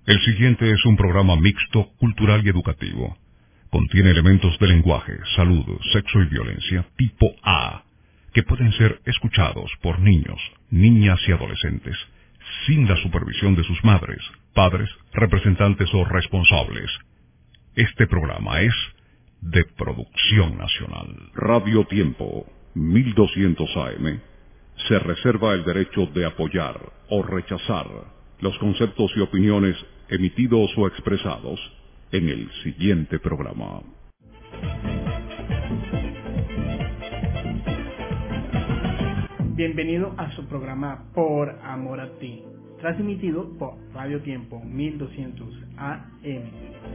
El siguiente es un programa mixto, cultural y educativo. Contiene elementos de lenguaje, salud, sexo y violencia tipo A, que pueden ser escuchados por niños, niñas y adolescentes, sin la supervisión de sus madres, padres, representantes o responsables. Este programa es de producción nacional. Radio Tiempo, 1200 AM, se reserva el derecho de apoyar o rechazar los conceptos y opiniones emitidos o expresados en el siguiente programa. Bienvenido a su programa Por Amor a Ti, transmitido por Radio Tiempo 1200 AM.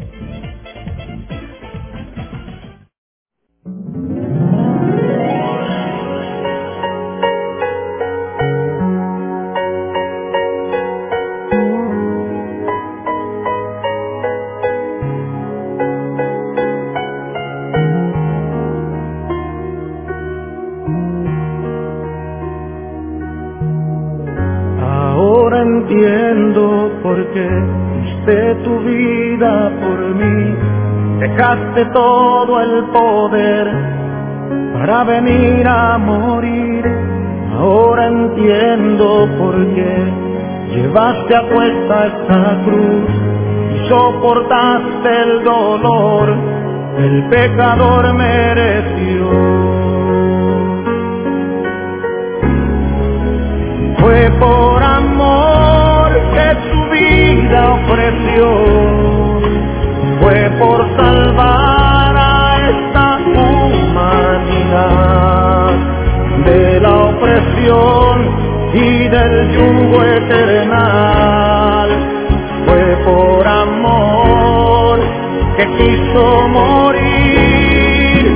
Entiendo por qué diste tu vida por mí, dejaste todo el poder para venir a morir. Ahora entiendo por qué llevaste a cuesta esta cruz y soportaste el dolor que el pecador mereció. Fue por amor que su vida ofreció, fue por salvar a esta humanidad de la opresión y del yugo eternal. Fue por amor que quiso morir.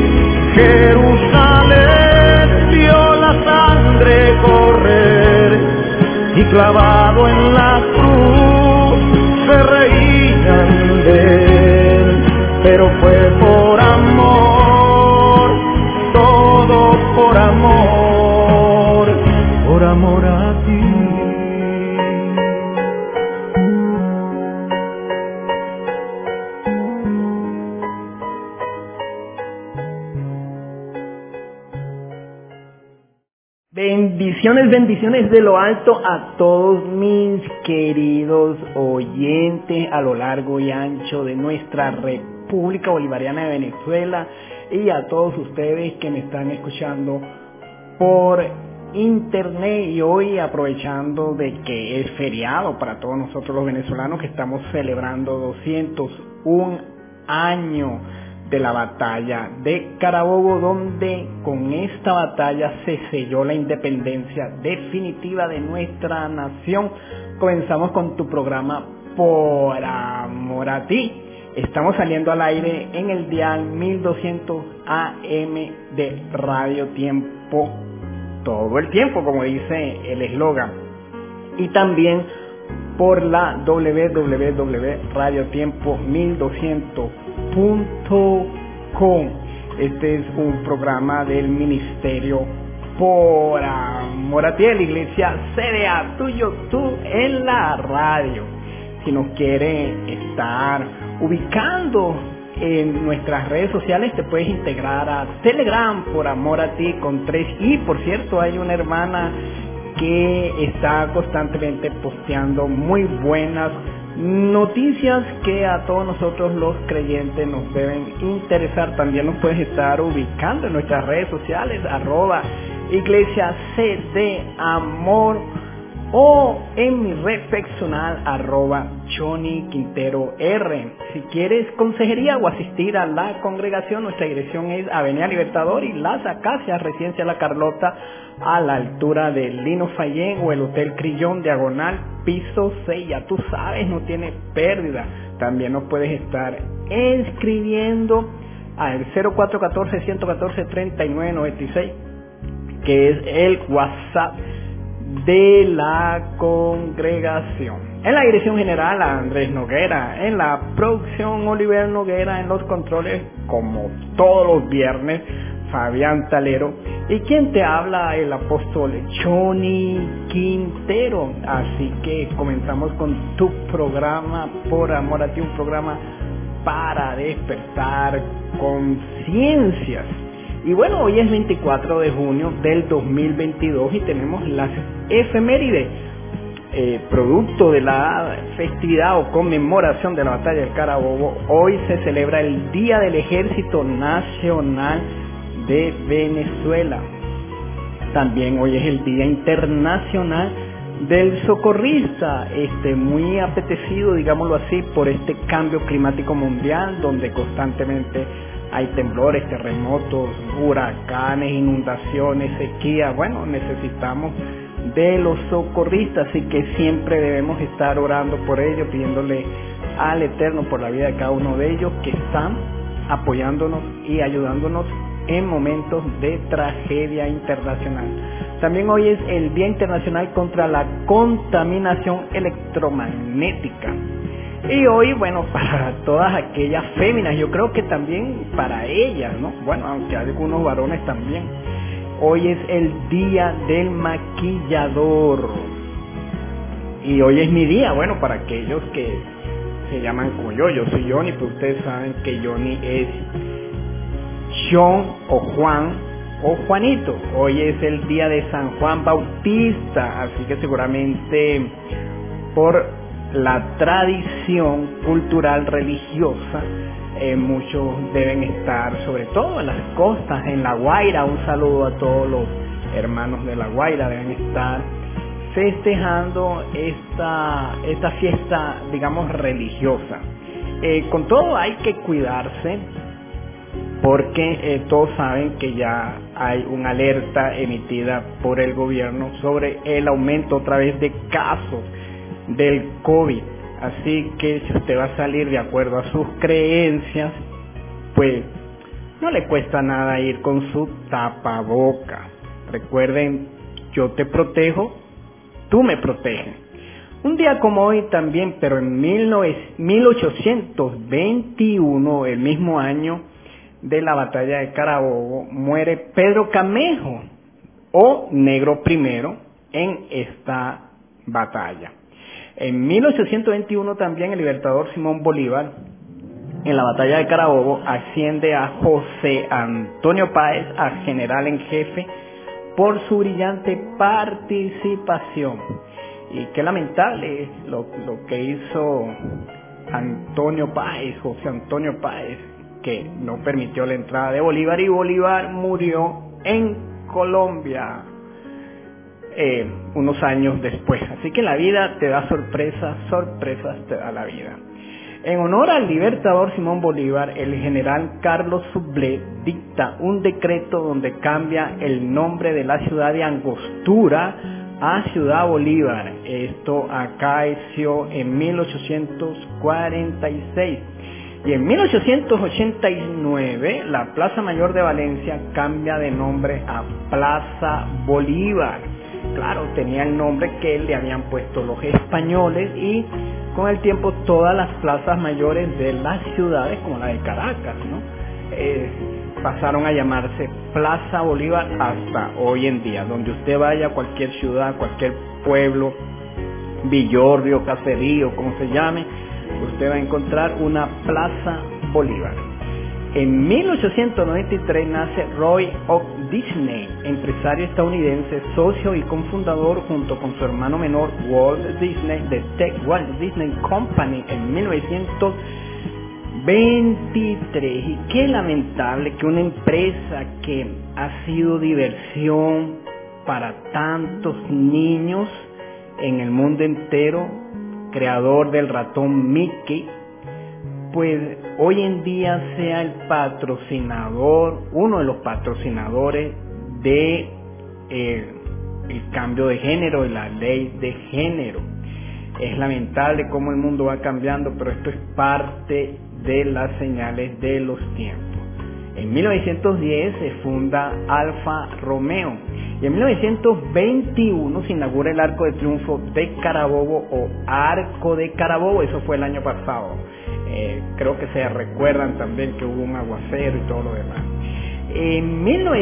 Jerusalén vio la sangre correr y clavado en la cruz se reían de él, pero fue por amor, todo por amor a ti. Bendiciones de lo alto a todos mis queridos oyentes a lo largo y ancho de nuestra República Bolivariana de Venezuela y a todos ustedes que me están escuchando por internet, y hoy aprovechando de que es feriado para todos nosotros los venezolanos que estamos celebrando 201 años de la batalla de Carabobo, donde con esta batalla se selló la independencia definitiva de nuestra nación. Comenzamos con tu programa Por Amor a Ti. Estamos saliendo al aire en el dial 1200 AM de Radio Tiempo, todo el tiempo, como dice el eslogan, y también por la www.radiotiempo1200.com. Este es un programa del Ministerio Por Amor a Ti de la Iglesia CDA, tuyo tú en la radio. Si nos quiere estar ubicando en nuestras redes sociales, te puedes integrar a Telegram Por Amor a Ti con 3i. Por cierto, hay una hermana que está constantemente posteando muy buenas noticias que a todos nosotros los creyentes nos deben interesar. También nos puedes estar ubicando en nuestras redes sociales, @Iglesia CD Amor, o en mi red personal, @Johnny Quintero R. Si quieres consejería o asistir a la congregación, nuestra dirección es Avenida Libertador y Las Acacias, Residencia La Carlota, a la altura del Lino Fallén o el Hotel Crillón, diagonal, piso 6. Ya tú sabes, no tiene pérdida. También nos puedes estar escribiendo al 0414-114-3996, que es el WhatsApp de la congregación. En la dirección general, Andrés Noguera. En la producción, Oliver Noguera. En los controles, como todos los viernes, Fabián Talero, y quien te habla, el apóstol Johnny Quintero. Así que comenzamos con tu programa Por Amor a Ti, un programa para despertar conciencias. Y bueno, hoy es 24 de junio del 2022 y tenemos las efemérides, producto de la festividad o conmemoración de la batalla del Carabobo. Hoy se celebra el Día del Ejército Nacional de Venezuela. También hoy es el Día Internacional del Socorrista, muy apetecido, digámoslo así, por este cambio climático mundial, donde constantemente hay temblores, terremotos, huracanes, inundaciones, sequía. Bueno, necesitamos de los socorristas, así que siempre debemos estar orando por ellos, pidiéndole al Eterno por la vida de cada uno de ellos que están apoyándonos y ayudándonos en momentos de tragedia internacional. También hoy es el Día Internacional contra la Contaminación Electromagnética. Y hoy, bueno, para todas aquellas féminas, yo creo que también para ellas, ¿no? Bueno, aunque algunos varones también. Hoy es el Día del Maquillador. Y hoy es mi día, bueno, para aquellos que se llaman como yo soy Johnny, pero ustedes saben que Johnny es John o Juan o Juanito. Hoy es el día de San Juan Bautista, así que seguramente por la tradición cultural religiosa, muchos deben estar, sobre todo en las costas, en La Guaira. Un saludo a todos los hermanos de La Guaira, deben estar festejando esta fiesta, digamos, religiosa. Con todo hay que cuidarse, porque todos saben que ya hay una alerta emitida por el gobierno sobre el aumento otra vez de casos del COVID. Así que si usted va a salir de acuerdo a sus creencias, pues no le cuesta nada ir con su tapaboca. Recuerden, yo te protejo, tú me proteges. Un día como hoy también, pero en 1821, el mismo año de la batalla de Carabobo, muere Pedro Camejo o Negro I en esta batalla. En 1821 también el libertador Simón Bolívar, en la batalla de Carabobo, asciende a José Antonio Páez a general en jefe por su brillante participación. Y qué lamentable lo que hizo José Antonio Páez, que no permitió la entrada de Bolívar, y Bolívar murió en Colombia unos años después. Así que la vida te da sorpresas te da la vida. En honor al libertador Simón Bolívar, el general Carlos Sublé dicta un decreto donde cambia el nombre de la ciudad de Angostura a Ciudad Bolívar. Esto acaeció en 1846. Y en 1889, la Plaza Mayor de Valencia cambia de nombre a Plaza Bolívar. Claro, tenía el nombre que le habían puesto los españoles, y con el tiempo todas las plazas mayores de las ciudades, como la de Caracas, ¿no? Pasaron a llamarse Plaza Bolívar hasta hoy en día. Donde usted vaya, cualquier ciudad, cualquier pueblo, villorrio, caserío, como se llame, usted va a encontrar una Plaza Bolívar. En 1893 nace Roy O. Disney, empresario estadounidense, socio y cofundador junto con su hermano menor Walt Disney de Walt Disney Company en 1923. Y qué lamentable que una empresa que ha sido diversión para tantos niños en el mundo entero, creador del ratón Mickey, pues hoy en día sea el patrocinador, uno de los patrocinadores de el cambio de género y la ley de género. Es lamentable cómo el mundo va cambiando, pero esto es parte de las señales de los tiempos. En 1910 se funda Alfa Romeo y en 1921 se inaugura el Arco de Triunfo de Carabobo o Arco de Carabobo. Eso fue el año pasado. Creo que se recuerdan también que hubo un aguacero y todo lo demás. En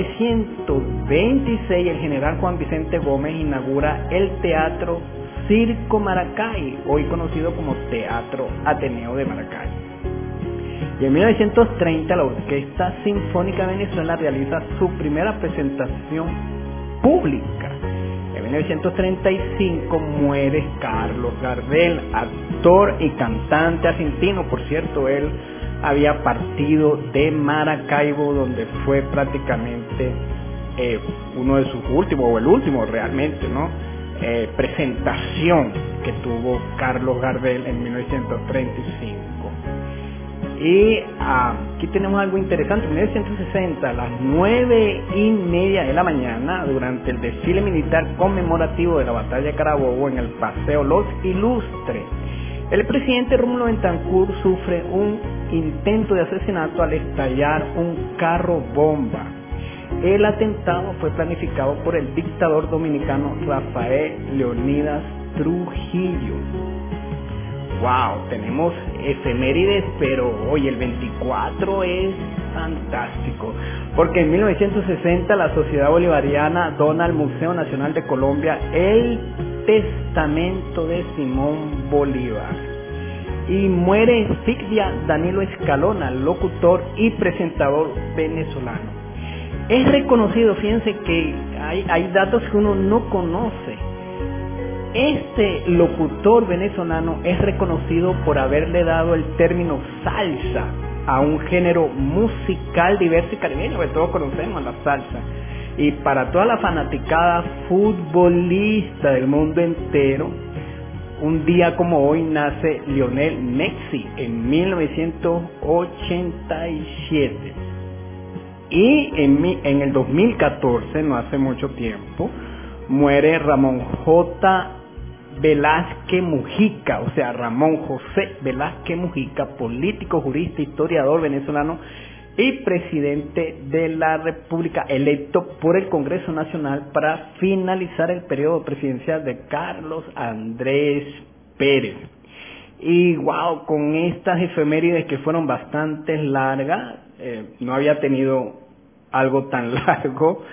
1926 el general Juan Vicente Gómez inaugura el Teatro Circo Maracay, hoy conocido como Teatro Ateneo de Maracay. Y en 1930 la Orquesta Sinfónica de Venezuela realiza su primera presentación pública. En 1935 muere Carlos Gardel, actor y cantante argentino. Por cierto, él había partido de Maracaibo, donde fue prácticamente uno de sus últimos, o el último realmente, ¿no? Presentación que tuvo Carlos Gardel en 1935. Y aquí tenemos algo interesante. En 1960, a las 9:30 de la mañana, durante el desfile militar conmemorativo de la batalla de Carabobo en el Paseo Los Ilustres, el presidente Rómulo Betancourt sufre un intento de asesinato al estallar un carro bomba. El atentado fue planificado por el dictador dominicano Rafael Leónidas Trujillo. Wow, tenemos efemérides, pero hoy el 24 es fantástico, porque en 1960 la Sociedad Bolivariana dona al Museo Nacional de Colombia el testamento de Simón Bolívar. Y muere en Sigdia Danilo Escalona, locutor y presentador venezolano. Es reconocido, fíjense que hay datos que uno no conoce. Este locutor venezolano es reconocido por haberle dado el término salsa a un género musical diverso y caribeño, que todos conocemos la salsa. Y para toda la fanaticada futbolista del mundo entero, un día como hoy nace Lionel Messi en 1987. Y en el 2014, no hace mucho tiempo, muere Ramón J. Velázquez Mujica, o sea, Ramón José Velázquez Mujica, político, jurista, historiador venezolano y presidente de la República, electo por el Congreso Nacional para finalizar el periodo presidencial de Carlos Andrés Pérez. Y wow, con estas efemérides que fueron bastante largas, no había tenido algo tan largo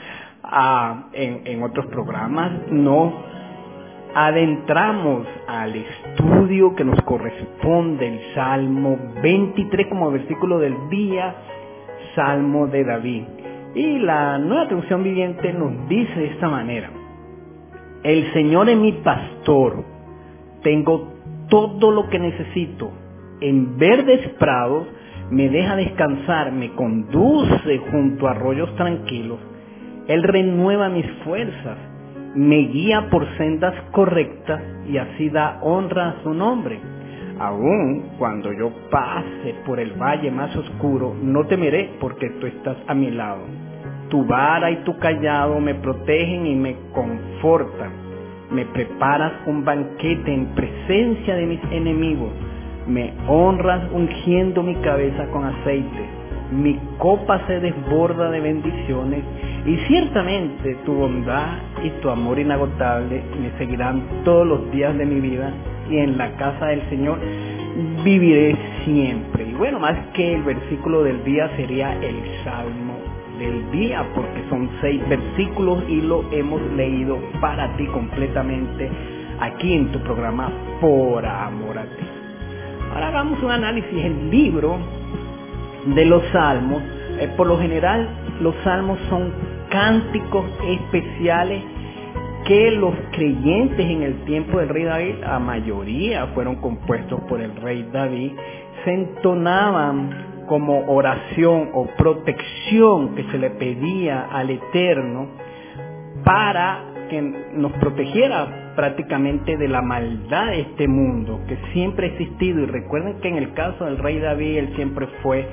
en otros programas. Nos adentramos al estudio que nos corresponde, el Salmo 23 como versículo del día, Salmo de David. Y la Nueva Traducción Viviente nos dice de esta manera: el Señor es mi pastor, tengo todo lo que necesito, en verdes prados me deja descansar, me conduce junto a arroyos tranquilos, Él renueva mis fuerzas, me guía por sendas correctas y así da honra a su nombre. Aún cuando yo pase por el valle más oscuro, no temeré porque tú estás a mi lado. Tu vara y tu cayado me protegen y me confortan. Me preparas un banquete en presencia de mis enemigos. Me honras ungiendo mi cabeza con aceite. Mi copa se desborda de bendiciones y ciertamente tu bondad y tu amor inagotable me seguirán todos los días de mi vida y en la casa del Señor viviré siempre. Y bueno, más que el versículo del día sería el Salmo del día, porque son 6 versículos y lo hemos leído para ti completamente aquí en tu programa Por Amor a Ti. Ahora hagamos un análisis. El libro de los Salmos, por lo general los Salmos son cánticos especiales que los creyentes en el tiempo del rey David, la mayoría fueron compuestos por el rey David, se entonaban como oración o protección que se le pedía al Eterno para que nos protegiera prácticamente de la maldad de este mundo que siempre ha existido. Y recuerden que en el caso del rey David, él siempre fue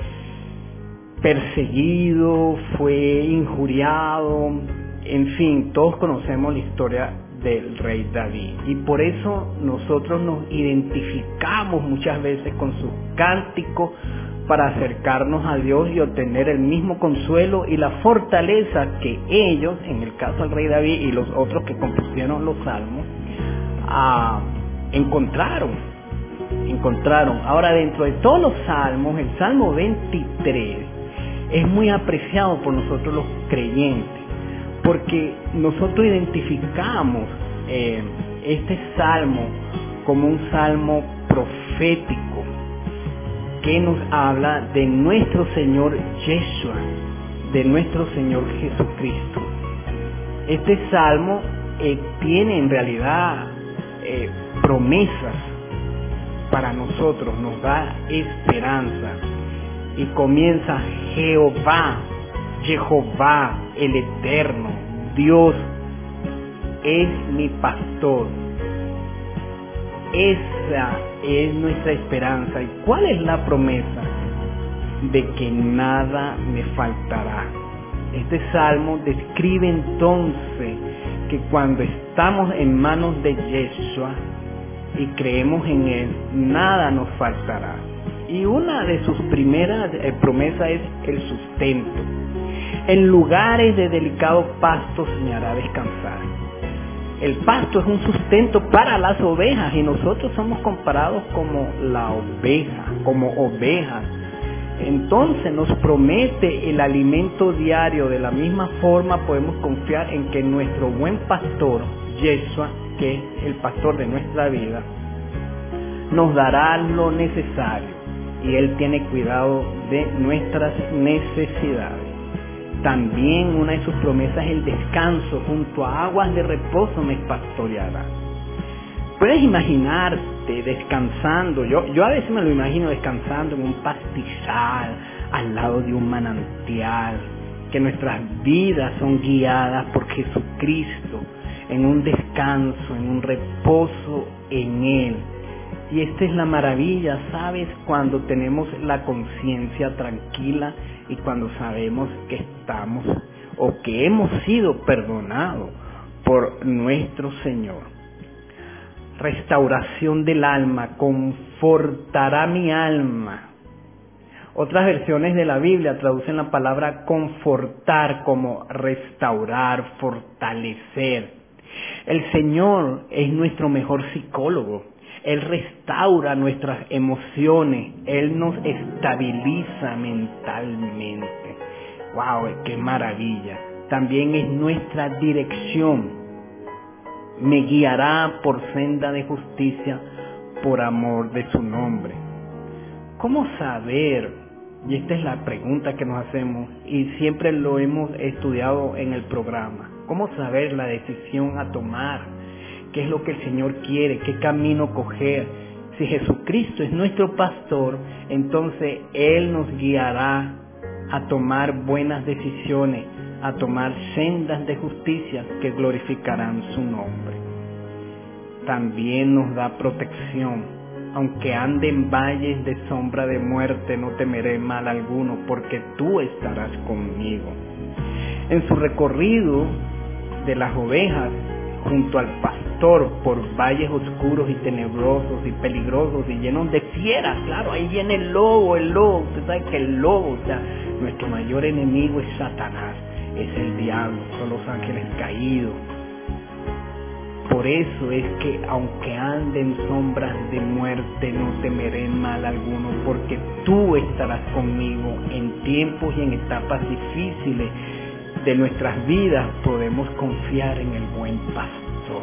perseguido, fue injuriado, en fin, todos conocemos la historia del rey David y por eso nosotros nos identificamos muchas veces con sus cánticos para acercarnos a Dios y obtener el mismo consuelo y la fortaleza que ellos, en el caso del rey David y los otros que compusieron los salmos, encontraron. Ahora, dentro de todos los salmos, el Salmo 23 es muy apreciado por nosotros los creyentes, porque nosotros identificamos este salmo como un salmo profético que nos habla de nuestro Señor Yeshua, de nuestro Señor Jesucristo. Este salmo tiene en realidad promesas para nosotros, nos da esperanza, y comienza: Jehová, el Eterno, Dios es mi pastor. Esa es nuestra esperanza. ¿Y cuál es la promesa? De que nada me faltará. Este salmo describe entonces que cuando estamos en manos de Yeshua y creemos en Él, nada nos faltará. Y una de sus primeras promesas es el sustento. En lugares de delicado pasto me hará descansar. El pasto es un sustento para las ovejas, y nosotros somos comparados como la oveja, como ovejas. Entonces nos promete el alimento diario. De la misma forma podemos confiar en que nuestro buen pastor, Yeshua, que es el pastor de nuestra vida, nos dará lo necesario, y Él tiene cuidado de nuestras necesidades. También una de sus promesas es el descanso. Junto a aguas de reposo me pastoreará. Puedes imaginarte descansando. Yo a veces me lo imagino descansando en un pastizal, al lado de un manantial, que nuestras vidas son guiadas por Jesucristo, en un descanso, en un reposo en Él. Y esta es la maravilla, ¿sabes? Cuando tenemos la conciencia tranquila y cuando sabemos que estamos o que hemos sido perdonados por nuestro Señor. Restauración del alma, confortará mi alma. Otras versiones de la Biblia traducen la palabra confortar como restaurar, fortalecer. El Señor es nuestro mejor psicólogo. Él restaura nuestras emociones, Él nos estabiliza mentalmente. ¡Wow! ¡Qué maravilla! También es nuestra dirección. Me guiará por senda de justicia, por amor de su nombre. ¿Cómo saber? Y esta es la pregunta que nos hacemos, y siempre lo hemos estudiado en el programa. ¿Cómo saber la decisión a tomar? ¿Qué es lo que el Señor quiere? ¿Qué camino coger? Si Jesucristo es nuestro pastor, entonces Él nos guiará a tomar buenas decisiones, a tomar sendas de justicia que glorificarán su nombre. También nos da protección. Aunque ande en valles de sombra de muerte, no temeré mal alguno, porque tú estarás conmigo. En su recorrido de las ovejas, junto al pastor, por valles oscuros y tenebrosos y peligrosos y llenos de fieras. Claro, ahí viene el lobo. Usted sabe que el lobo, o sea, nuestro mayor enemigo es Satanás, es el diablo, son los ángeles caídos. Por eso es que aunque ande en sombras de muerte, no temeré mal alguno, porque tú estarás conmigo en tiempos y en etapas difíciles de nuestras vidas. Podemos confiar en el buen pastor.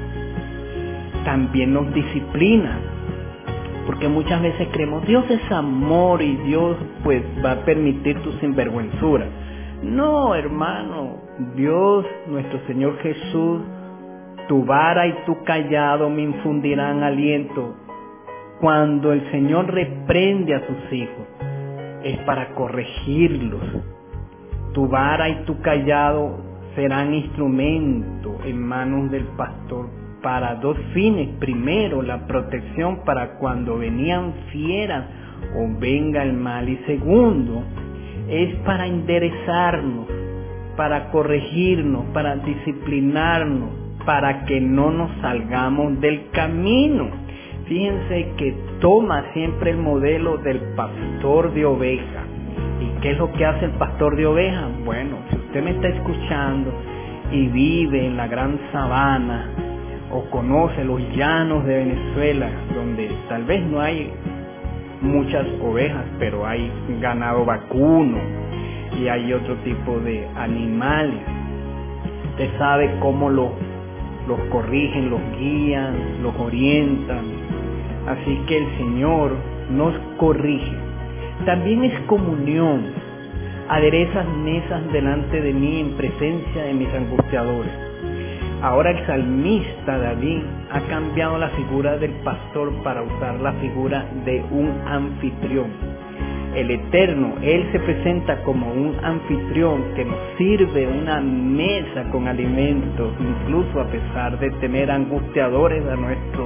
También nos disciplina, porque muchas veces creemos Dios es amor y Dios pues va a permitir tu sinvergüenzura. No, hermano, Dios, nuestro Señor Jesús, tu vara y tu callado me infundirán aliento. Cuando el Señor reprende a sus hijos, es para corregirlos. Tu vara y tu callado serán instrumento en manos del pastor para dos fines. Primero, la protección para cuando venían fieras o venga el mal. Y segundo, es para enderezarnos, para corregirnos, para disciplinarnos, para que no nos salgamos del camino. Fíjense que toma siempre el modelo del pastor de ovejas. ¿Y qué es lo que hace el pastor de ovejas? Bueno, si usted me está escuchando y vive en la gran sabana o conoce los llanos de Venezuela, donde tal vez no hay muchas ovejas, pero hay ganado vacuno, y hay otro tipo de animales. Usted sabe cómo los corrigen, los guían, los orientan. Así que el Señor nos corrige. También es comunión. Aderezas mesas delante de mí en presencia de mis angustiadores. Ahora el salmista David ha cambiado la figura del pastor para usar la figura de un anfitrión. El Eterno, Él se presenta como un anfitrión que nos sirve una mesa con alimentos, incluso a pesar de tener angustiadores a nuestro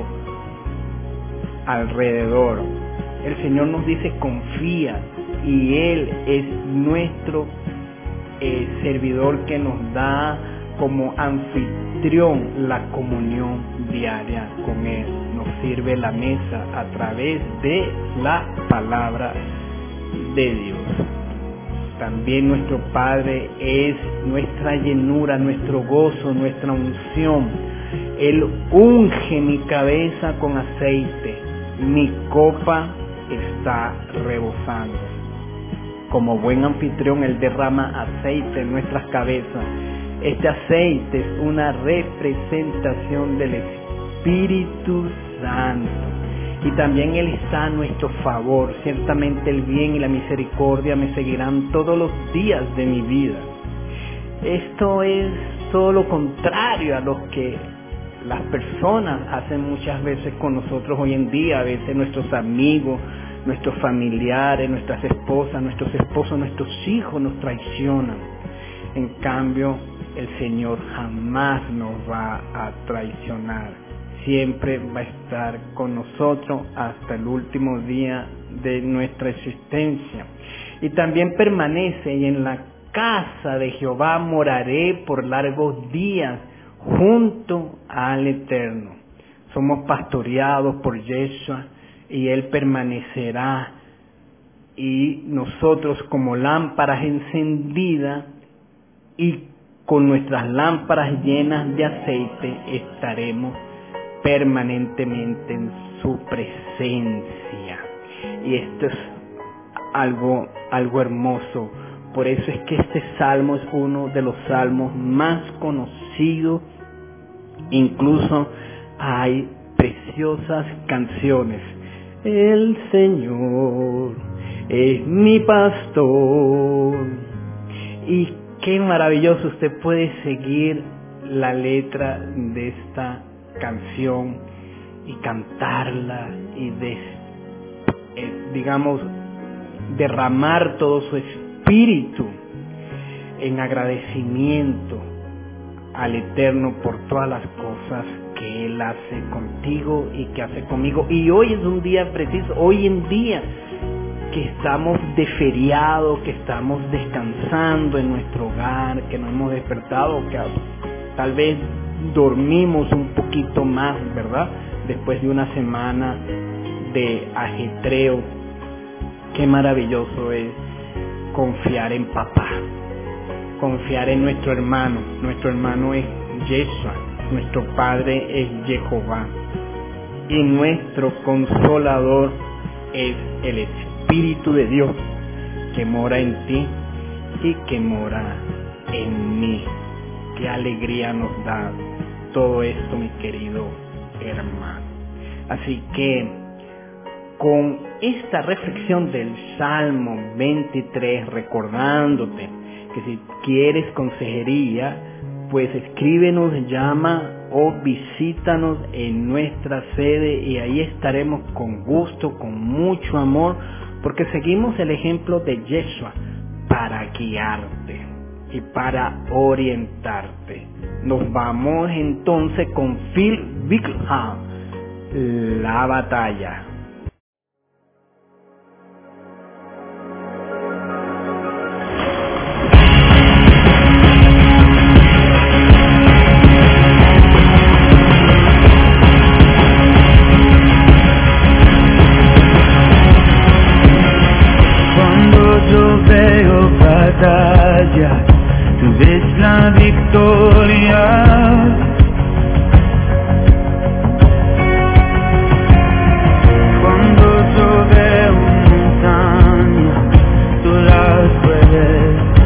alrededor. El Señor nos dice confía, y Él es nuestro servidor que nos da como anfitrión la comunión diaria con Él. Nos sirve la mesa a través de la palabra de Dios. También nuestro Padre es nuestra llenura, nuestro gozo, nuestra unción. Él unge mi cabeza con aceite, mi copa está rebosando. Como buen anfitrión, Él derrama aceite en nuestras cabezas. Este aceite es una representación del Espíritu Santo. Y también Él está a nuestro favor. Ciertamente el bien y la misericordia me seguirán todos los días de mi vida. Esto es todo lo contrario a lo que las personas hacen muchas veces con nosotros hoy en día. A veces nuestros amigos, nuestros familiares, nuestras esposas, nuestros esposos, nuestros hijos nos traicionan. En cambio, el Señor jamás nos va a traicionar. Siempre va a estar con nosotros hasta el último día de nuestra existencia. Y también permanece, y en la casa de Jehová moraré por largos días junto al Eterno. Somos pastoreados por Yeshua y Él permanecerá, y nosotros como lámparas encendidas y con nuestras lámparas llenas de aceite estaremos permanentemente en su presencia. Y esto es algo hermoso. Por eso es que este salmo es uno de los salmos más conocidos. Incluso hay preciosas canciones. El Señor es mi pastor. Y qué maravilloso, usted puede seguir la letra de esta canción y cantarla y derramar todo su espíritu en agradecimiento al Eterno por todas las cosas que Él hace contigo y que hace conmigo. Y hoy es un día preciso, hoy en día que estamos de feriado, que estamos descansando en nuestro hogar, que no hemos despertado, que tal vez dormimos un poquito más, ¿verdad? Después de una semana de ajetreo. Qué maravilloso es confiar en papá, confiar en nuestro hermano. Nuestro hermano es Yeshua, nuestro Padre es Jehová, y nuestro consolador es el Espíritu de Dios que mora en ti y que mora en mí. Qué alegría nos da todo esto, mi querido hermano. Así que con esta reflexión del Salmo 23, recordándote que si quieres consejería, pues escríbenos, llama o visítanos en nuestra sede, y ahí estaremos con gusto, con mucho amor, porque seguimos el ejemplo de Yeshua para guiarte y para orientarte. Nos vamos entonces con Phil Wickham, La Batalla. Cuando yo veo batalla, tú ves la victoria. Cuando yo veo montañas, tú las puedes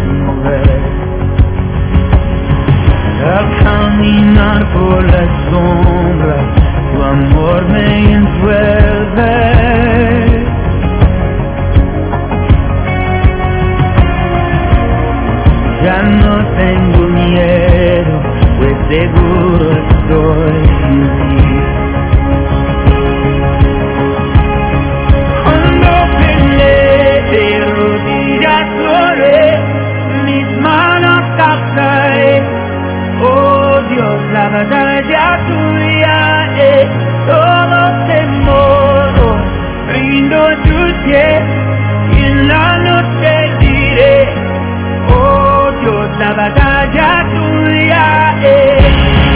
a tus pies y en la noche diré, oh Dios, la batalla tuya es.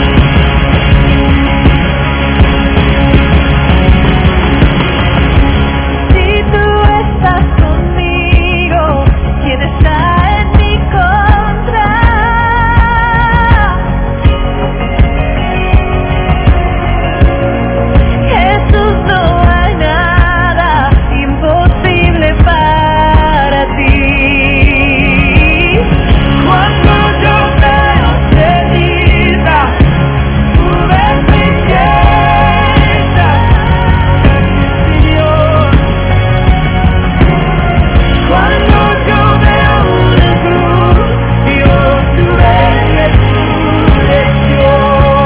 Si tú estás conmigo, ¿quién está en mi contra? Jesús, no hay nada imposible para ti. Cuando yo veo cenizas, tú ves mi fiesta, mi Dios. Cuando yo veo una cruz, Dios, tú ves resurrección.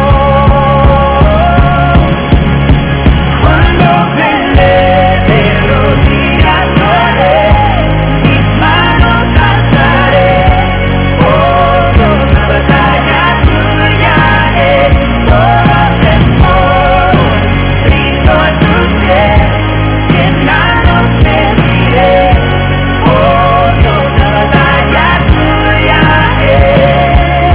Cuando peleé de rodillas oré, mis manos alzaré, oh Dios, la batalla tuya es. Todo temor, rindo a tus pies, y en la noche diré, oh Dios, la batalla tuya es.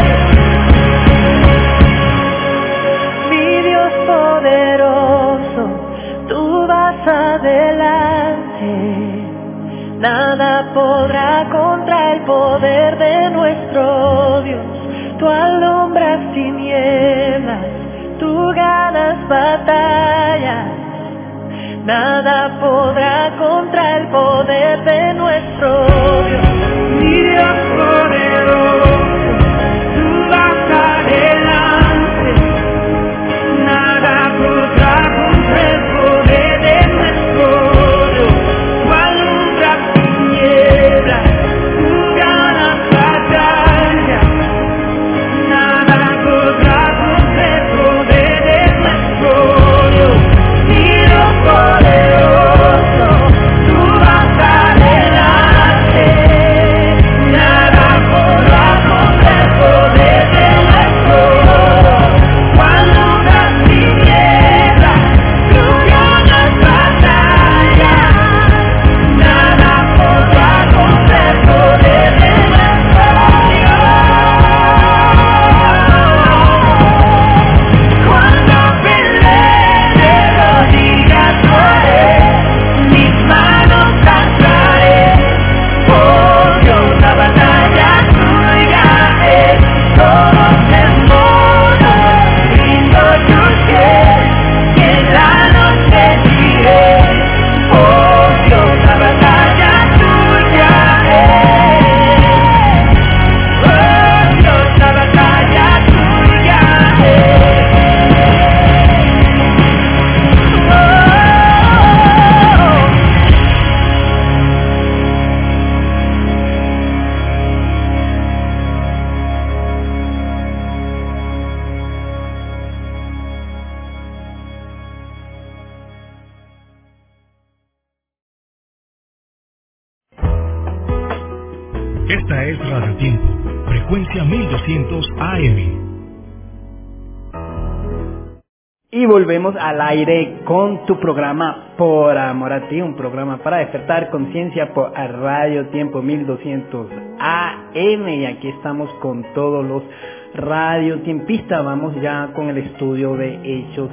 Mi Dios poderoso, tú vas adelante, nada podrá contra el poder de nuestro Dios. Tú alumbras tinieblas, tú ganas batallas, nada podrá contra el poder de nuestro Dios. Mi Dios poderoso, tú vas adelante, nada podrá contra el poder de nuestro Dios. Tú alumbras tinieblas, tú ganas batallas, nada podrá contra el poder de nuestro Dios. Mi Dios poderoso, tú vas adelante, nada podrá contra el poder de nuestro Dios. Cuando las tinieblas, tú ganas batalla, nada podrá contra el poder de nuestro Dios. Cuando peleé de rodillas oré, mis manos alzaré, oh Dios, la batalla tuya es. Todo temor, rindo a tus pies, y en la noche diré, oh Dios, la batalla tuya es. Oh Dios, la batalla tuya es. Esta es Radio Tiempo, frecuencia 1200 AM. Y volvemos al aire con tu programa Por Amor a Ti, un programa para despertar conciencia por Radio Tiempo 1200 AM. Y aquí estamos con todos los radiotiempistas. Vamos ya con el estudio de Hechos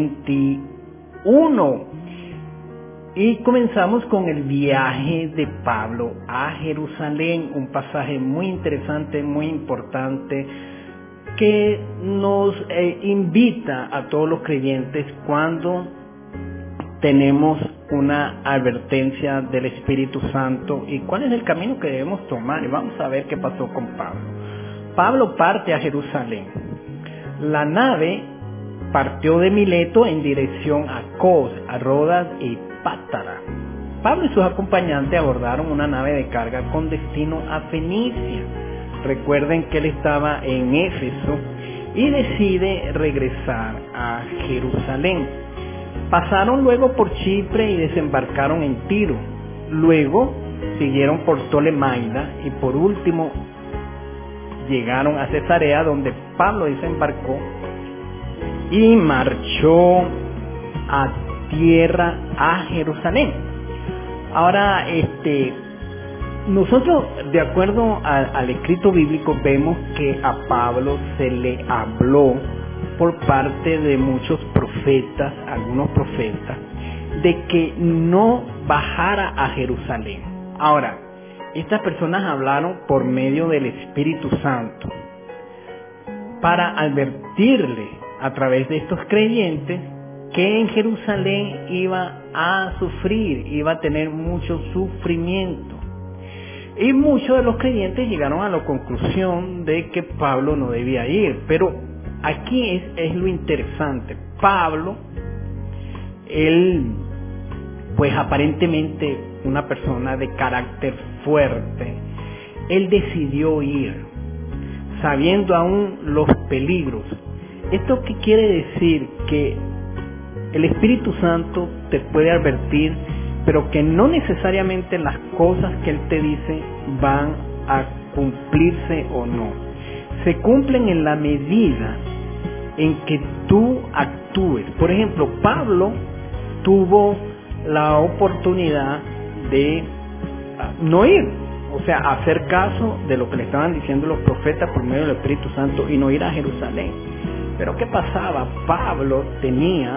21. Y comenzamos con el viaje de Pablo a Jerusalén, un pasaje muy interesante, muy importante, que nos invita a todos los creyentes cuando tenemos una advertencia del Espíritu Santo y cuál es el camino que debemos tomar. Y vamos a ver qué pasó con Pablo. Pablo parte a Jerusalén. La nave partió de Mileto en dirección a Cos, a Rodas y Pátara. Pablo y sus acompañantes abordaron una nave de carga con destino a Fenicia. Recuerden que él estaba en Éfeso y decide regresar a Jerusalén. Pasaron luego por Chipre y desembarcaron en Tiro. Luego siguieron por Tolemaida y por último llegaron a Cesarea, donde Pablo desembarcó y marchó a tierra a Jerusalén. Ahora, nosotros, de acuerdo al escrito bíblico, vemos que a Pablo se le habló por parte de muchos profetas, algunos profetas, de que no bajara a Jerusalén. Ahora, estas personas hablaron por medio del Espíritu Santo para advertirle a través de estos creyentes que en Jerusalén iba a sufrir, iba a tener mucho sufrimiento. Y muchos de los creyentes llegaron a la conclusión de que Pablo no debía ir. Pero aquí es lo interesante. Pablo, él, pues aparentemente una persona de carácter fuerte, él decidió ir, sabiendo aún los peligros. ¿Esto qué quiere decir? Que el Espíritu Santo te puede advertir, pero que no necesariamente las cosas que Él te dice van a cumplirse o no. Se cumplen en la medida en que tú actúes. Por ejemplo, Pablo tuvo la oportunidad de no ir, o sea, hacer caso de lo que le estaban diciendo los profetas por medio del Espíritu Santo y no ir a Jerusalén. Pero ¿qué pasaba? Pablo tenía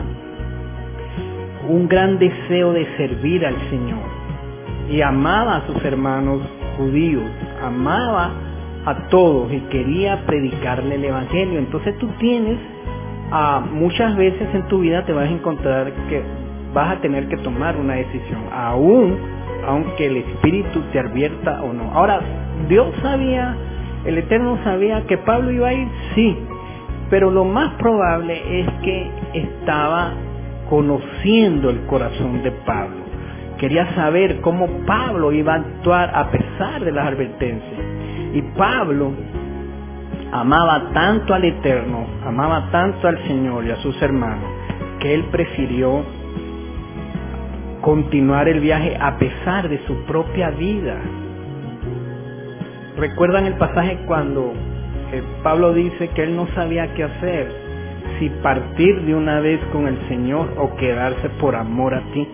un gran deseo de servir al Señor y amaba a sus hermanos judíos, amaba a todos y quería predicarle el Evangelio. Entonces tú tienes, muchas veces en tu vida te vas a encontrar que vas a tener que tomar una decisión, aunque el Espíritu te advierta o no. Ahora, Dios sabía, el Eterno sabía que Pablo iba a ir, sí, pero lo más probable es que estaba conociendo el corazón de Pablo. Quería saber cómo Pablo iba a actuar a pesar de las advertencias. Y Pablo amaba tanto al Eterno, amaba tanto al Señor y a sus hermanos, que él prefirió continuar el viaje a pesar de su propia vida. ¿Recuerdan el pasaje cuando Pablo dice que él no sabía qué hacer? Si partir de una vez con el Señor o quedarse por amor a ti.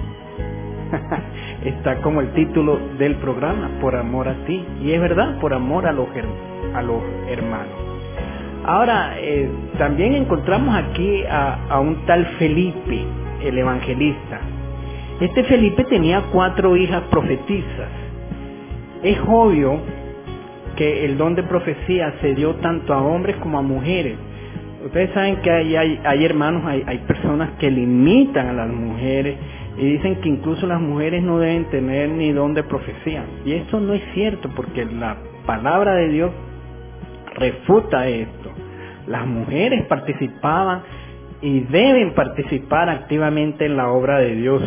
Está como el título del programa, por amor a ti. Y es verdad, por amor a los hermanos. Ahora, también encontramos aquí a un tal Felipe, el evangelista. Este Felipe tenía 4 hijas profetisas. Es obvio que el don de profecía se dio tanto a hombres como a mujeres. Ustedes saben que hay hermanos, hay personas que limitan a las mujeres y dicen que incluso las mujeres no deben tener ni don de profecía. Y eso no es cierto, porque la palabra de Dios refuta esto. Las mujeres participaban y deben participar activamente en la obra de Dios.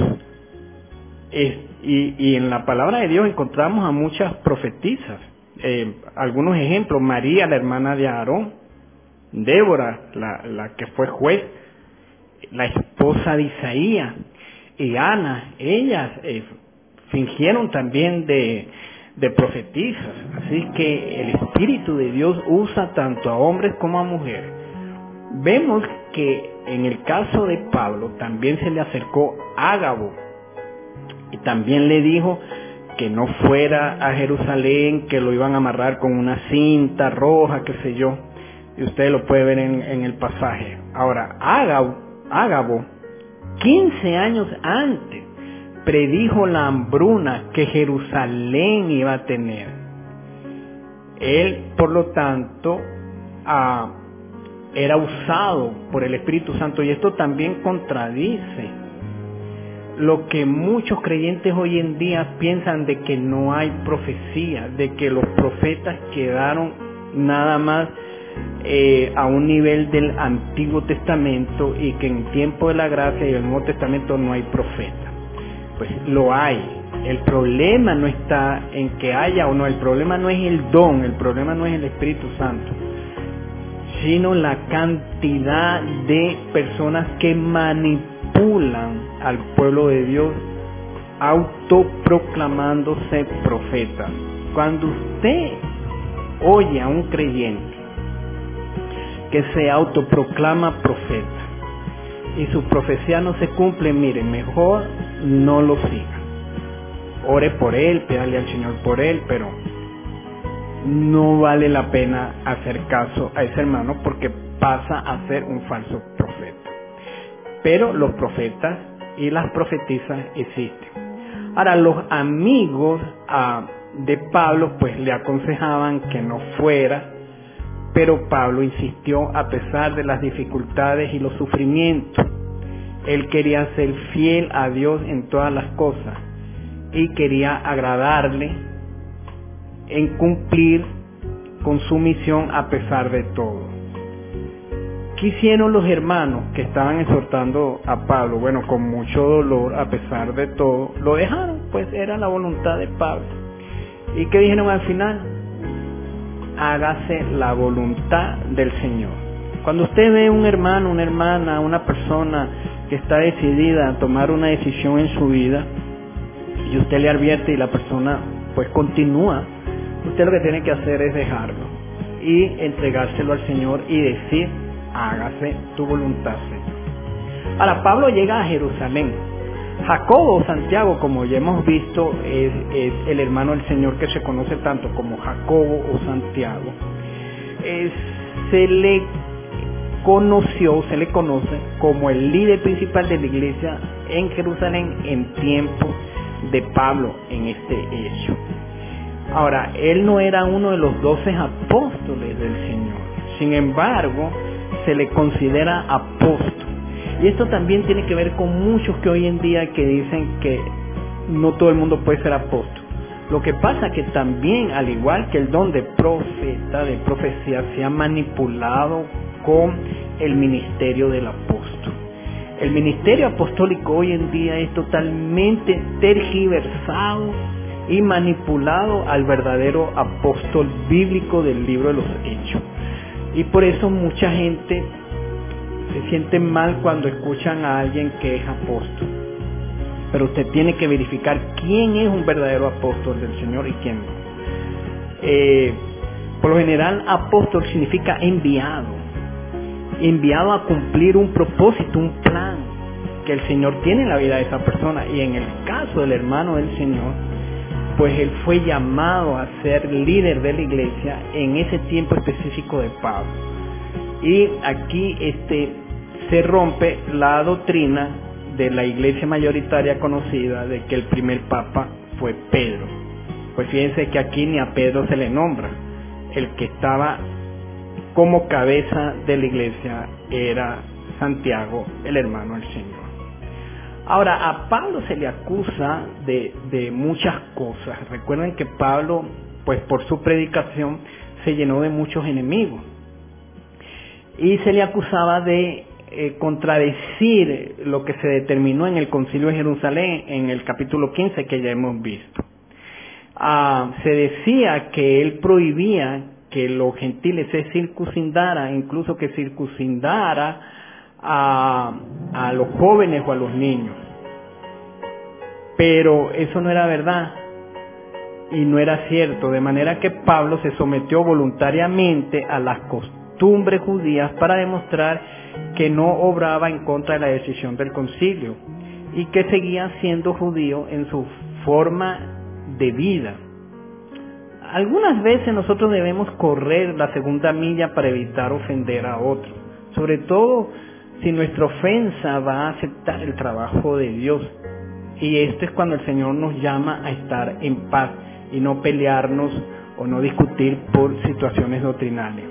Y en la palabra de Dios encontramos a muchas profetisas. Algunos ejemplos: María, la hermana de Aarón; Débora, la que fue juez, la esposa de Isaías; y Ana. Ellas fingieron también de profetisas. Así que el Espíritu de Dios usa tanto a hombres como a mujeres. Vemos que en el caso de Pablo también se le acercó Ágabo y también le dijo que no fuera a Jerusalén, que lo iban a amarrar con una cinta roja, qué sé yo. Y usted lo puede ver en el pasaje. Ahora, Ágabo, 15 años antes, predijo la hambruna que Jerusalén iba a tener. Él, por lo tanto, era usado por el Espíritu Santo, y esto también contradice lo que muchos creyentes hoy en día piensan, de que no hay profecía, de que los profetas quedaron nada más a un nivel del Antiguo Testamento, y que en tiempo de la gracia y el Nuevo Testamento no hay profeta. Pues lo hay. El problema no está en que haya o no, el problema no es el don, el problema no es el Espíritu Santo, sino la cantidad de personas que manipulan al pueblo de Dios autoproclamándose profeta. Cuando usted oye a un creyente que se autoproclama profeta y su profecía no se cumple, mire, mejor no lo siga. ore por él, pídale al Señor por él, pero no vale la pena hacer caso a ese hermano porque pasa a ser un falso profeta. Pero los profetas y las profetisas existen. Ahora, los amigos de Pablo pues le aconsejaban que no fuera, pero Pablo insistió a pesar de las dificultades y los sufrimientos. Él quería ser fiel a Dios en todas las cosas y quería agradarle en cumplir con su misión a pesar de todo. ¿Qué hicieron los hermanos que estaban exhortando a Pablo? Bueno, con mucho dolor, a pesar de todo, lo dejaron, pues era la voluntad de Pablo. ¿Y qué dijeron al final? Hágase la voluntad del Señor. Cuando usted ve un hermano, una hermana, una persona que está decidida a tomar una decisión en su vida y usted le advierte y la persona pues continúa, usted lo que tiene que hacer es dejarlo y entregárselo al Señor y decir, hágase tu voluntad, Señor. Ahora, Pablo llega a Jerusalén. Jacobo o Santiago, como ya hemos visto, es el hermano del Señor que se conoce tanto como Jacobo o Santiago. Se le conoce como el líder principal de la iglesia en Jerusalén en tiempo de Pablo en este hecho. Ahora, él no era uno de los 12 apóstoles del Señor. Sin embargo, se le considera apóstol. Y esto también tiene que ver con muchos que hoy en día que dicen que no todo el mundo puede ser apóstol. Lo que pasa que también, al igual que el don de profeta, de profecía, se ha manipulado con el ministerio del apóstol. El ministerio apostólico hoy en día es totalmente tergiversado y manipulado al verdadero apóstol bíblico del libro de los Hechos. Y por eso mucha gente se siente mal cuando escuchan a alguien que es apóstol. Pero usted tiene que verificar quién es un verdadero apóstol del Señor y quién no. Por lo general, apóstol significa enviado a cumplir un propósito, un plan que el Señor tiene en la vida de esa persona. Y en el caso del hermano del Señor, pues él fue llamado a ser líder de la iglesia en ese tiempo específico de Pablo. Y aquí se rompe la doctrina de la iglesia mayoritaria conocida de que el primer papa fue Pedro. Pues fíjense que aquí ni a Pedro se le nombra. El que estaba como cabeza de la iglesia era Santiago, el hermano del Señor. Ahora, a Pablo se le acusa de muchas cosas. Recuerden que Pablo, pues por su predicación, se llenó de muchos enemigos. Y se le acusaba de contradecir lo que se determinó en el Concilio de Jerusalén, en el capítulo 15 que ya hemos visto. Se decía que él prohibía que los gentiles se circuncidaran, incluso que circuncindara a los jóvenes o a los niños. Pero eso no era verdad y no era cierto, de manera que Pablo se sometió voluntariamente a las costumbres judías para demostrar que no obraba en contra de la decisión del concilio y que seguía siendo judío en su forma de vida. Algunas veces nosotros debemos correr la segunda milla para evitar ofender a otros, sobre todo si nuestra ofensa va a aceptar el trabajo de Dios. Y esto es cuando el Señor nos llama a estar en paz y no pelearnos o no discutir por situaciones doctrinales.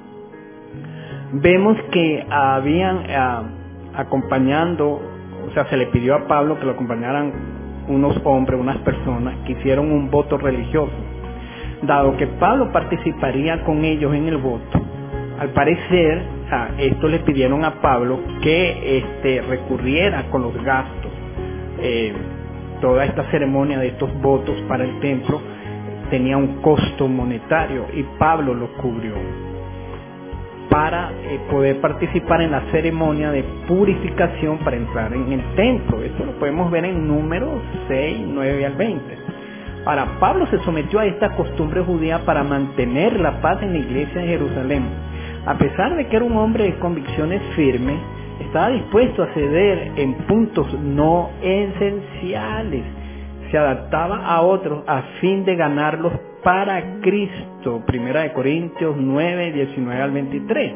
Vemos que habían acompañando, o sea, se le pidió a Pablo que lo acompañaran unos hombres, unas personas que hicieron un voto religioso. Dado que Pablo participaría con ellos en el voto, al parecer, esto le pidieron a Pablo que recurriera con los gastos. Toda esta ceremonia de estos votos para el templo tenía un costo monetario y Pablo lo cubrió para poder participar en la ceremonia de purificación para entrar en el templo. Esto lo podemos ver en Números 6, 9 al 20. Ahora, Pablo se sometió a esta costumbre judía para mantener la paz en la iglesia de Jerusalén. A pesar de que era un hombre de convicciones firmes, estaba dispuesto a ceder en puntos no esenciales, se adaptaba a otros a fin de ganarlos para Cristo. 1 Corintios 9, 19 al 23.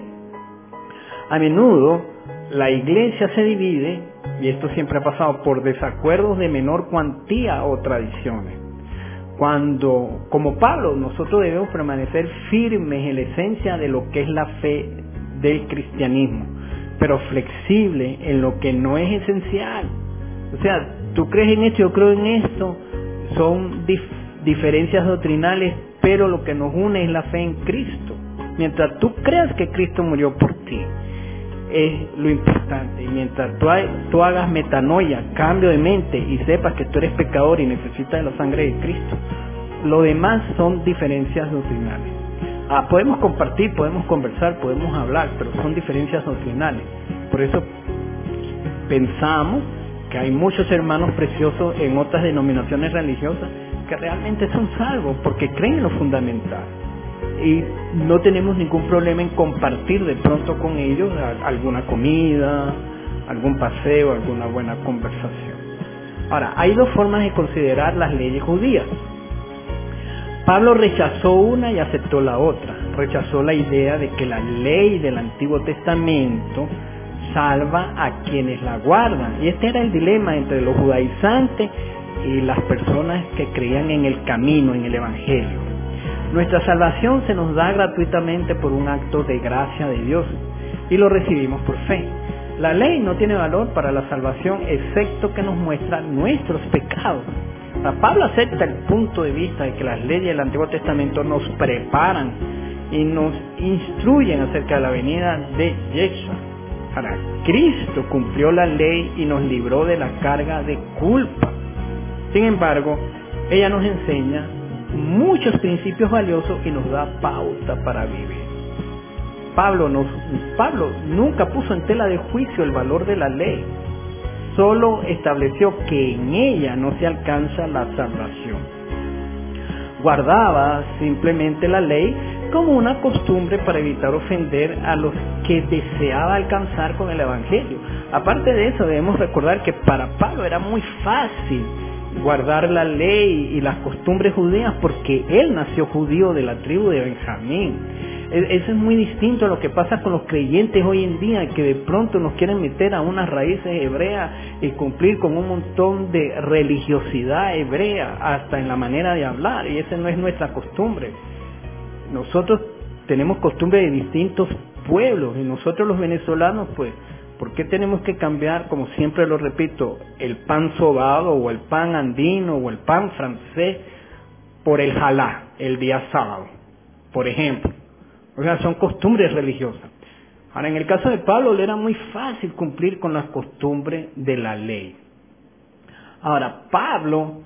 A menudo la iglesia se divide, y esto siempre ha pasado, por desacuerdos de menor cuantía o tradiciones. Cuando, como Pablo, nosotros debemos permanecer firmes en la esencia de lo que es la fe del cristianismo, pero flexible en lo que no es esencial. O sea, tú crees en esto, yo creo en esto, son diferencias doctrinales, pero lo que nos une es la fe en Cristo. Mientras tú creas que Cristo murió por ti, es lo importante. Y mientras tú hagas metanoia, cambio de mente, y sepas que tú eres pecador y necesitas de la sangre de Cristo, lo demás son diferencias doctrinales. Podemos compartir, podemos conversar, podemos hablar, pero son diferencias doctrinales. Por eso pensamos que hay muchos hermanos preciosos en otras denominaciones religiosas que realmente son salvos porque creen en lo fundamental. Y no tenemos ningún problema en compartir de pronto con ellos alguna comida, algún paseo, alguna buena conversación. Ahora, hay dos formas de considerar las leyes judías. Pablo rechazó una y aceptó la otra. Rechazó la idea de que la ley del Antiguo Testamento salva a quienes la guardan. Y este era el dilema entre los judaizantes y las personas que creían en el camino, en el Evangelio. Nuestra salvación se nos da gratuitamente por un acto de gracia de Dios y lo recibimos por fe. La ley no tiene valor para la salvación excepto que nos muestra nuestros pecados. Pablo acepta el punto de vista de que las leyes del Antiguo Testamento nos preparan y nos instruyen acerca de la venida de Yeshua. Ahora, Cristo cumplió la ley y nos libró de la carga de culpa. Sin embargo, ella nos enseña muchos principios valiosos y nos da pauta para vivir. Pablo nunca puso en tela de juicio el valor de la ley, solo estableció que en ella no se alcanza la salvación. Guardaba simplemente la ley como una costumbre para evitar ofender a los que deseaba alcanzar con el Evangelio. Aparte de eso, debemos recordar que para Pablo era muy fácil guardar la ley y las costumbres judías porque él nació judío de la tribu de Benjamín. Eso es muy distinto a lo que pasa con los creyentes hoy en día, que de pronto nos quieren meter a unas raíces hebreas y cumplir con un montón de religiosidad hebrea hasta en la manera de hablar, y esa no es nuestra costumbre. Nosotros tenemos costumbres de distintos pueblos, y nosotros los venezolanos, pues, ¿por qué tenemos que cambiar, como siempre lo repito, el pan sobado o el pan andino o el pan francés por el jalá el día sábado, por ejemplo? O sea, son costumbres religiosas. Ahora, en el caso de Pablo, le era muy fácil cumplir con las costumbres de la ley. Ahora, Pablo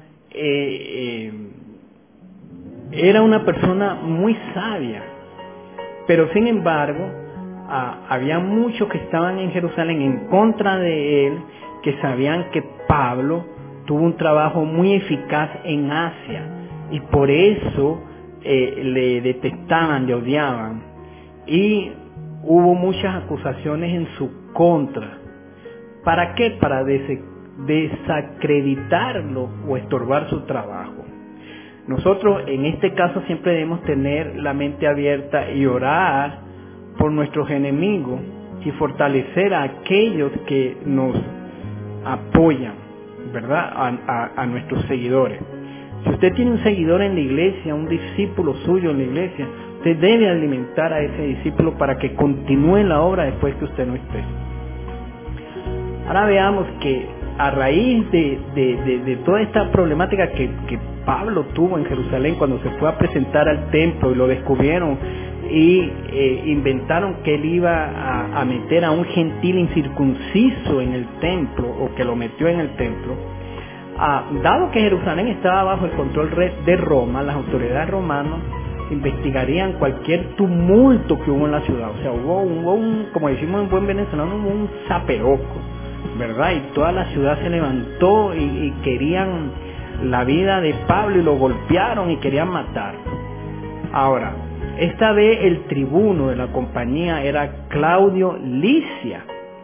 era una persona muy sabia, pero sin embargo, había muchos que estaban en Jerusalén en contra de él, que sabían que Pablo tuvo un trabajo muy eficaz en Asia, y por eso le detestaban, le odiaban, y hubo muchas acusaciones en su contra. ¿Para qué? Para desacreditarlo o estorbar su trabajo. Nosotros en este caso siempre debemos tener la mente abierta y orar por nuestros enemigos y fortalecer a aquellos que nos apoyan, ¿verdad? A nuestros seguidores. Si usted tiene un seguidor en la iglesia, un discípulo suyo en la iglesia, usted debe alimentar a ese discípulo para que continúe la obra después que usted no esté. Ahora veamos que a raíz de toda esta problemática que Pablo tuvo en Jerusalén cuando se fue a presentar al templo y lo descubrieron y inventaron que él iba a meter a un gentil incircunciso en el templo, o que lo metió en el templo, dado que Jerusalén estaba bajo el control de Roma, las autoridades romanas investigarían cualquier tumulto que hubo en la ciudad. O sea, hubo un, como decimos en buen venezolano, hubo un zaperoco, ¿verdad? Y toda la ciudad se levantó y querían la vida de Pablo y lo golpearon y querían matarlo. Ahora, esta vez el tribuno de la compañía era Claudio Lisias,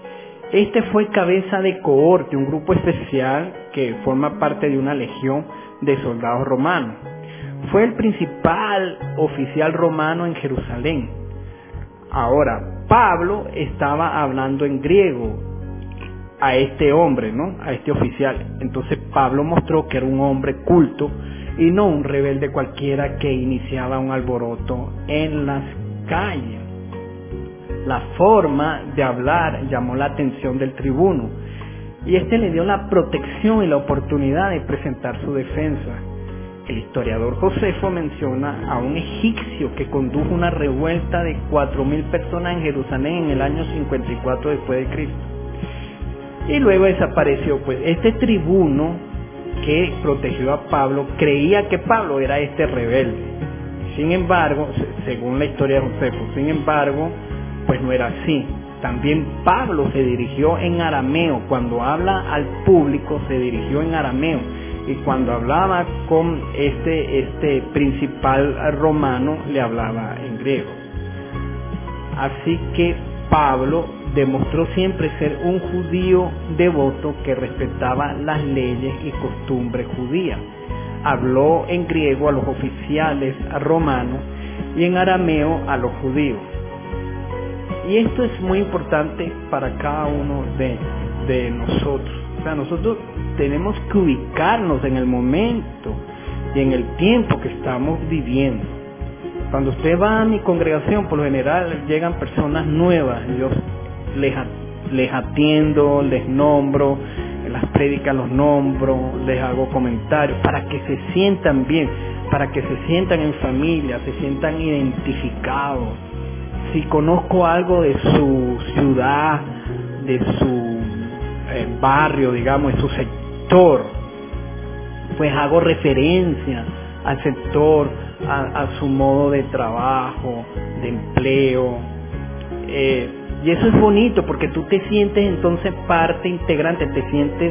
Este fue cabeza de cohorte, un grupo especial que forma parte de una legión de soldados romanos. Fue el principal oficial romano en Jerusalén. Ahora, Pablo estaba hablando en griego a este hombre, ¿no? A este oficial. Entonces Pablo mostró que era un hombre culto y no un rebelde cualquiera que iniciaba un alboroto en las calles. La forma de hablar llamó la atención del tribuno y este le dio la protección y la oportunidad de presentar su defensa. El historiador Josefo menciona a un egipcio que condujo una revuelta de 4.000 personas en Jerusalén en el año 54 después de Cristo. Y luego desapareció. Pues este tribuno que protegió a Pablo creía que Pablo era este rebelde. Sin embargo, según la historia de Josefo, pues no era así. También Pablo se dirigió en arameo. Cuando habla al público se dirigió en arameo. Y cuando hablaba con este principal romano, le hablaba en griego. Así que Pablo demostró siempre ser un judío devoto que respetaba las leyes y costumbres judías. Habló en griego a los oficiales romanos y en arameo a los judíos. Y esto es muy importante para cada uno de nosotros. O sea, nosotros tenemos que ubicarnos en el momento y en el tiempo que estamos viviendo. Cuando usted va a mi congregación, por lo general llegan personas nuevas. Yo les atiendo, les nombro, en las prédicas los nombro, les hago comentarios para que se sientan bien, para que se sientan en familia, se sientan identificados. Si conozco algo de su ciudad, de su barrio, digamos, de su sector, pues hago referencia al sector, a su modo de trabajo, de empleo, y eso es bonito porque tú te sientes entonces parte integrante, te sientes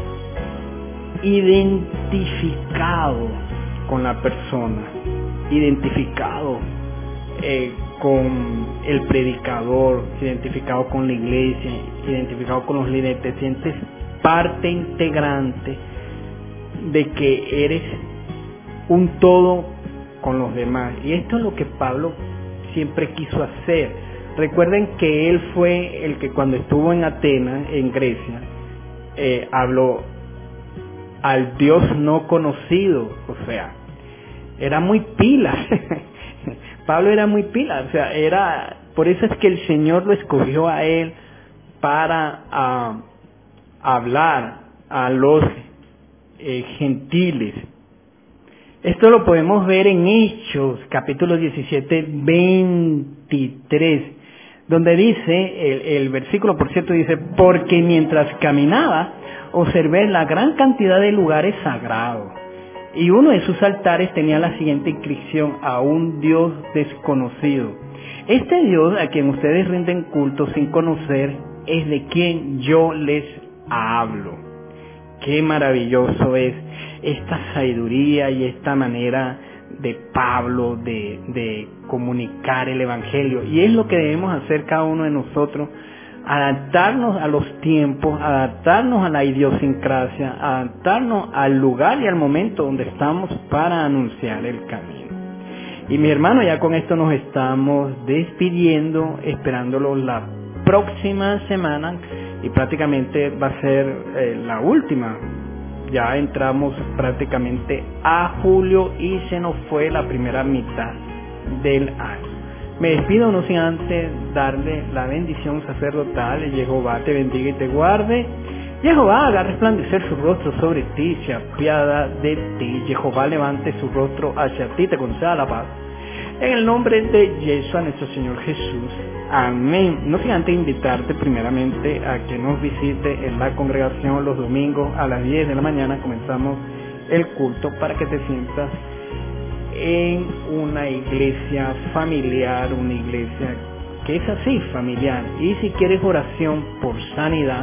identificado con la persona, identificado con el predicador, identificado con la iglesia, identificado con los líderes, te sientes parte integrante de que eres un todo con los demás. Y esto es lo que Pablo siempre quiso hacer. Recuerden que él fue el que cuando estuvo en Atenas, en Grecia, habló al Dios no conocido, o sea, era muy pila. Pablo era muy pila, o sea, por eso es que el Señor lo escogió a él para hablar a los gentiles. Esto lo podemos ver en Hechos, capítulo 17, 23, donde dice, el versículo por cierto dice, porque mientras caminaba, observé la gran cantidad de lugares sagrados, y uno de sus altares tenía la siguiente inscripción, a un Dios desconocido. Este Dios a quien ustedes rinden culto sin conocer, es de quien yo les hablo. Qué maravilloso es esta sabiduría y esta manera de Pablo de comunicar el Evangelio. Y es lo que debemos hacer cada uno de nosotros, adaptarnos a los tiempos, adaptarnos a la idiosincrasia, adaptarnos al lugar y al momento donde estamos para anunciar el camino. Y mi hermano, ya con esto nos estamos despidiendo, esperándolo la próxima semana, y prácticamente va a ser la última. Ya entramos prácticamente a julio y se nos fue la primera mitad del año. Me despido no sin antes darle la bendición sacerdotal. Jehová te bendiga y te guarde. Jehová haga resplandecer su rostro sobre ti, se apiada de ti. Jehová levante su rostro hacia ti, te conceda la paz. En el nombre de Yeshua, nuestro Señor Jesús. Amén. No sin antes invitarte primeramente a que nos visite en la congregación los domingos a las 10 de la mañana. Comenzamos el culto para que te sientas en una iglesia familiar, una iglesia que es así, familiar. Y si quieres oración por sanidad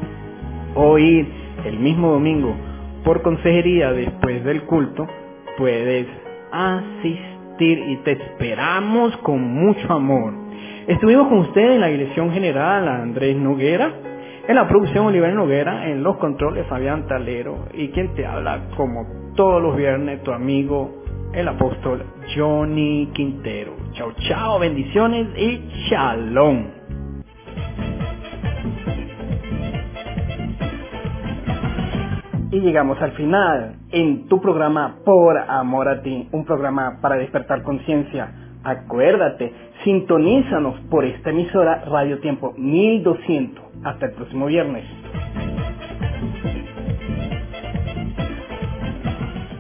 o ir el mismo domingo por consejería después del culto, puedes asistir y te esperamos con mucho amor. Estuvimos con ustedes en la dirección general Andrés Noguera, En la producción, Oliver Noguera. En los controles, Fabián Talero. Y quien te habla, como todos los viernes, tu amigo, el apóstol Johnny Quintero. Chao, chao, bendiciones y shalom. Y llegamos al final en tu programa Por Amor a Ti, un programa para despertar conciencia. Acuérdate, sintonízanos por esta emisora Radio Tiempo 1200. Hasta el próximo viernes.